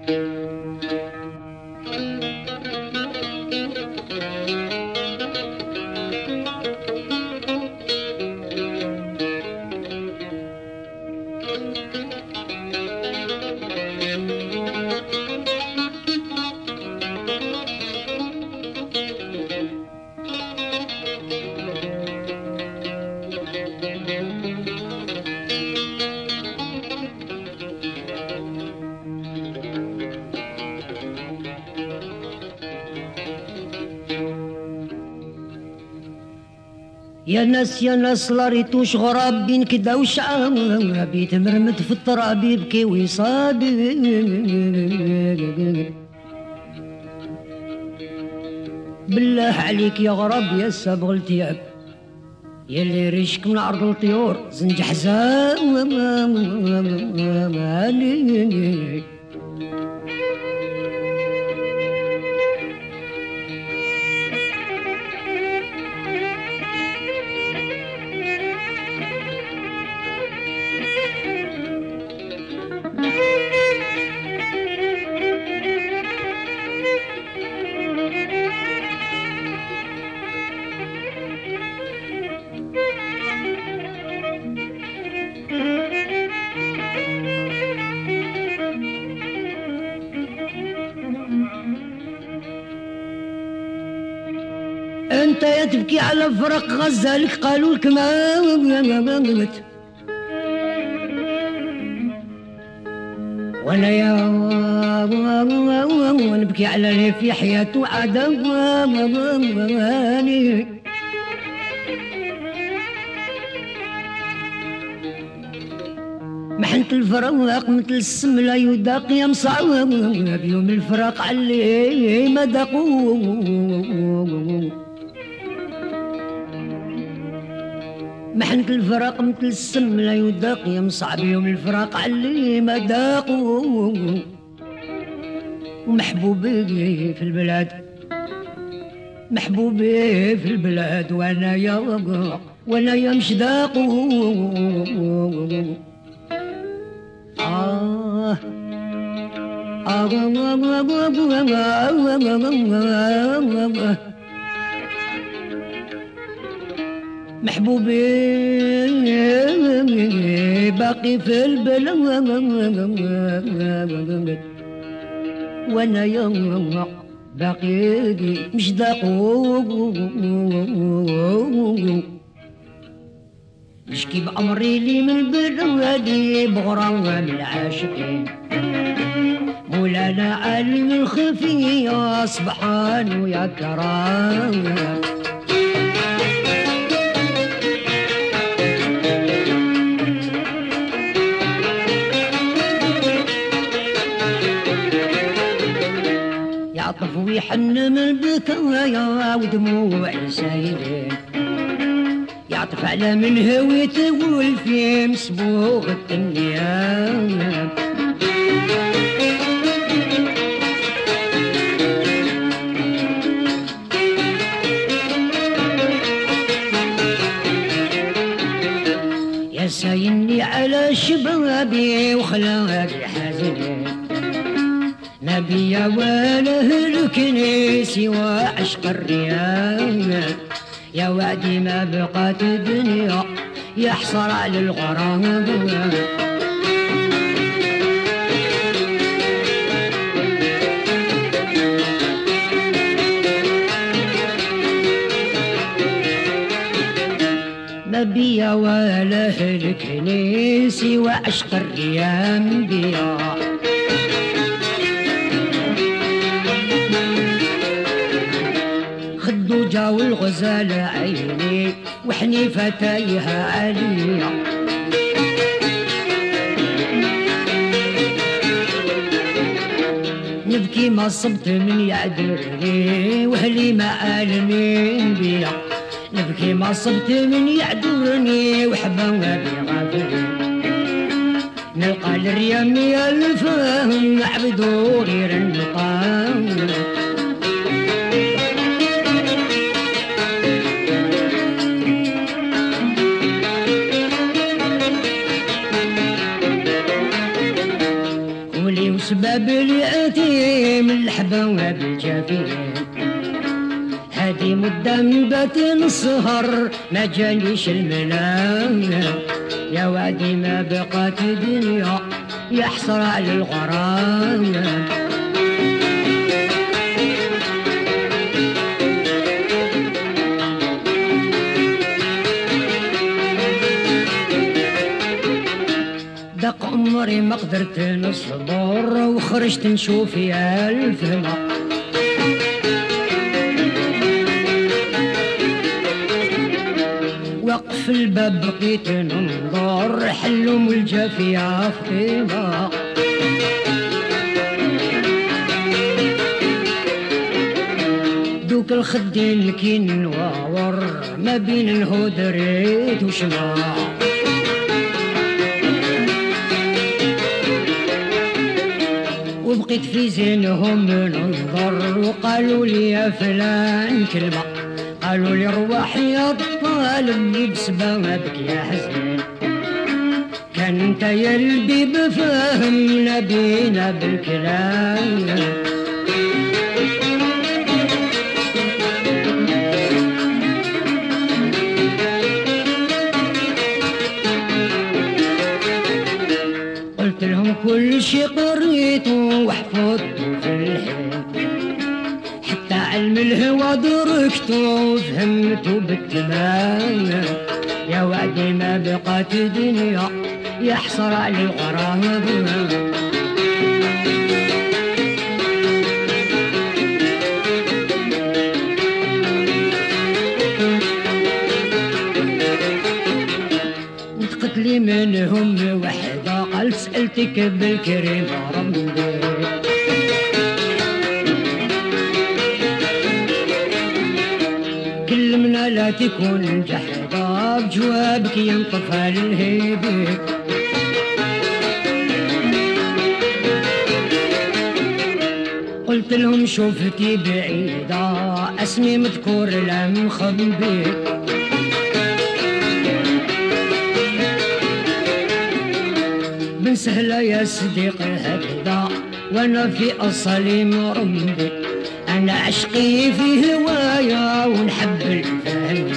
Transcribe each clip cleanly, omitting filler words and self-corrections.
يا ناس لا ريتوش غراب بين كدا وشعاب يتمرمد في التراب يبكي ويصاب بالله عليك يا غراب يا سابغ التياب يلي ريشك من عرض الطيور زنج حزام انت يا تبكي على فرق غزالك قالوا لك ما وانا يا نبكي على اللي في حياته عدواني محنت الفراق مثل السم لا يداق يا مصعب بيوم الفراق علي ما داقو محنت الفراق مثل السم لا يداق يا مصعب يوم الفراق علي ما داقو ومحبوبي في البلاد محبوبي في البلاد وانا يا مش داقو محبوبي باقي في البلاد وانا يوم باقي مش داقو نشكي بأمري لي من البلوادي بغرام العاشقين مولانا علم الخفي يا سبحان ويا كرام يعطف ويحن من البكايا ودموع سايلين يعطف على من هويته والفي مسبوغ الدنيا يا سايني على شبابي وخلاقي حزين نبي ولا هلكني سوى عشق الريان يا وعدي ما بقات الدنيا يحصر على الغرام ما بيا ولا هلكني سوى عشق الريان بيا خدوجة والغزال عيني وحنيفة تايها عليا نبكي ما صبت من يعذرني واهلي ما آلمين بيا نبكي ما صبت من يعذرني وحبابي غافلين نلقى الريم يا الفهم عبدو غير النقام سباب اليتيم الحباب الجافين هادي مدة من باتن السهر ما جانيش المنام يا وادي ما بقات دنيا يحصر على الغرام دق عمري ما قدرت نصبر وخرجت نشوف يا الفما وقف الباب بقيت ننظر حلم الجافية فينا دوك الخدين كي نواور ما بين الهود ريت وشمع وبقيت في زينهم ننظر وقالوا لي يا فلان كلمة قالوا لي رواح يا الطالب بسبابك يا حزين كان انت يا البيب فهمنا بينا بالكلام قلت لهم كل شي قريته وحفظته في الحين حتى علم الهوى دركته وفهمته بالتمام يا وعدي ما بقات دنيا يحصر على الغرام وتقت لي منهم وحدة قال سألتك بالكريم ربي كلمنا لا تكون جحدة بجوابك ينطفى للهيبة قلت لهم شوفتي بعيدة اسمي مذكور لا مخبي بن سهلة يا صديقي هكذا وانا في اصلي مربي انا عشقي في هوايا ونحب الفهم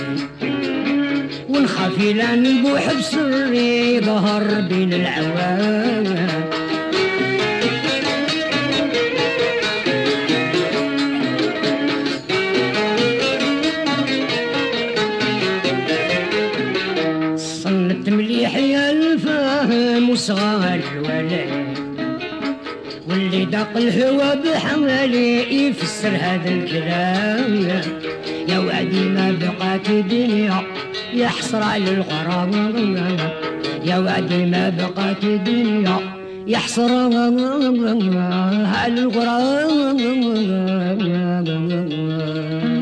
ونخاف لا نبوح بسري ظهر بين العوام صنت مليح يا الفهم وصغار الولد واللي داق الهوى بحمالي يفسر هذا الكلام يا وعدي ما بقات دنيا يحصر على الغرام يا وعدي ما بقات دنيا يحصر على الغرام